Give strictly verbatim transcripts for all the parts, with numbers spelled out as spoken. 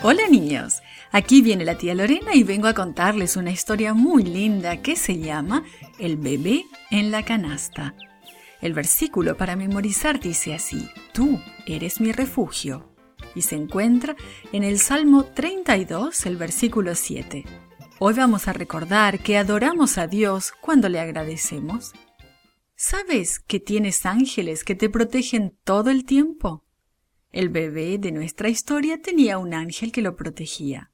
Hola niños, aquí viene la tía Lorena y vengo a contarles una historia muy linda que se llama El bebé en la canasta. El versículo para memorizar dice así: Tú eres mi refugio. Y se encuentra en el Salmo treinta y dos, el versículo siete. Hoy vamos a recordar que adoramos a Dios cuando le agradecemos. ¿Sabes que tienes ángeles que te protegen todo el tiempo? El bebé de nuestra historia tenía un ángel que lo protegía.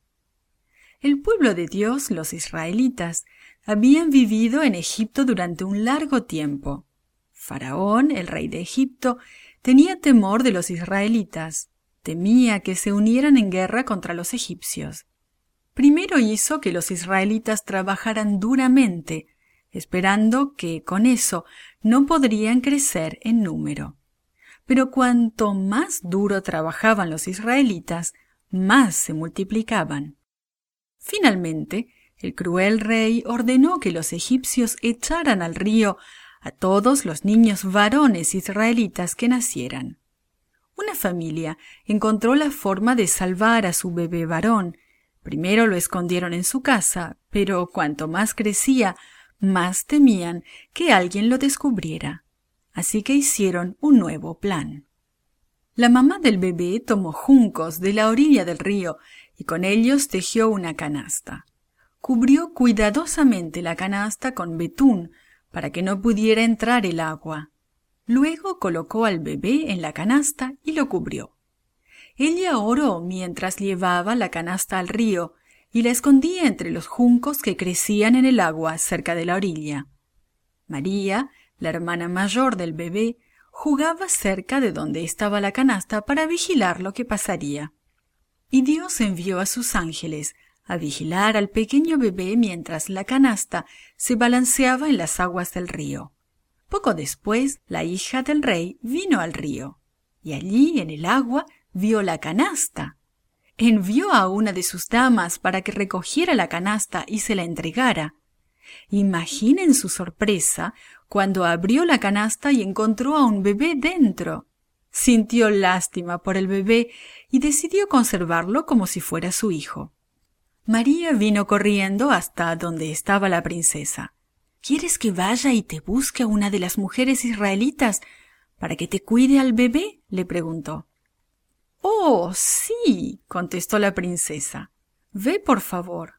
El pueblo de Dios, los israelitas, habían vivido en Egipto durante un largo tiempo. Faraón, el rey de Egipto, tenía temor de los israelitas, temía que se unieran en guerra contra los egipcios. Primero hizo que los israelitas trabajaran duramente, esperando que con eso no podrían crecer en número. Pero cuanto más duro trabajaban los israelitas, más se multiplicaban. Finalmente, el cruel rey ordenó que los egipcios echaran al río a todos los niños varones israelitas que nacieran. Una familia encontró la forma de salvar a su bebé varón. Primero lo escondieron en su casa, pero cuanto más crecía, más temían que alguien lo descubriera. Así que hicieron un nuevo plan. La mamá del bebé tomó juncos de la orilla del río y con ellos tejió una canasta. Cubrió cuidadosamente la canasta con betún para que no pudiera entrar el agua. Luego colocó al bebé en la canasta y lo cubrió. Ella oró mientras llevaba la canasta al río y la escondía entre los juncos que crecían en el agua cerca de la orilla. María, la hermana mayor del bebé, jugaba cerca de donde estaba la canasta para vigilar lo que pasaría. Y Dios envió a sus ángeles a vigilar al pequeño bebé mientras la canasta se balanceaba en las aguas del río. Poco después, la hija del rey vino al río, y allí en el agua vio la canasta. Envió a una de sus damas para que recogiera la canasta y se la entregara. Imaginen su sorpresa cuando abrió la canasta y encontró a un bebé dentro. Sintió lástima por el bebé y decidió conservarlo como si fuera su hijo. María vino corriendo hasta donde estaba la princesa. ¿Quieres que vaya y te busque a una de las mujeres israelitas para que te cuide al bebé?, le preguntó. «Oh, sí», contestó la princesa. «Ve, por favor».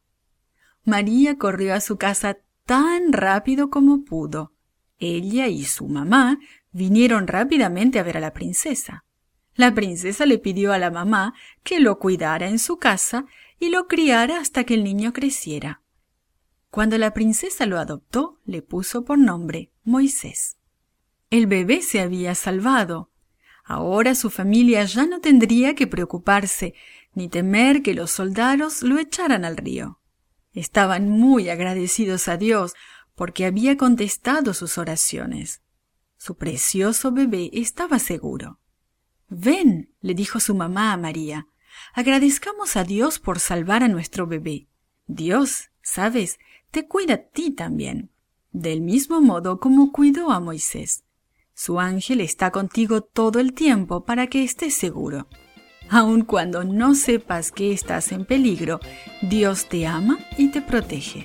María corrió a su casa tan rápido como pudo. Ella y su mamá vinieron rápidamente a ver a la princesa. La princesa le pidió a la mamá que lo cuidara en su casa y lo criara hasta que el niño creciera. Cuando la princesa lo adoptó, le puso por nombre Moisés. El bebé se había salvado. Ahora su familia ya no tendría que preocuparse ni temer que los soldados lo echaran al río. Estaban muy agradecidos a Dios porque había contestado sus oraciones. Su precioso bebé estaba seguro. «Ven», le dijo su mamá a María, «agradezcamos a Dios por salvar a nuestro bebé. Dios, ¿sabes?, te cuida a ti también, del mismo modo como cuidó a Moisés. Su ángel está contigo todo el tiempo para que estés seguro. Aun cuando no sepas que estás en peligro, Dios te ama y te protege».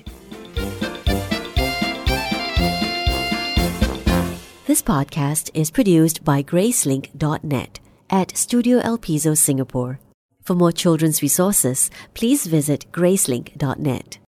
This podcast is produced by Gracelink dot net at Studio El Piso, Singapore. For more children's resources, please visit Gracelink dot net.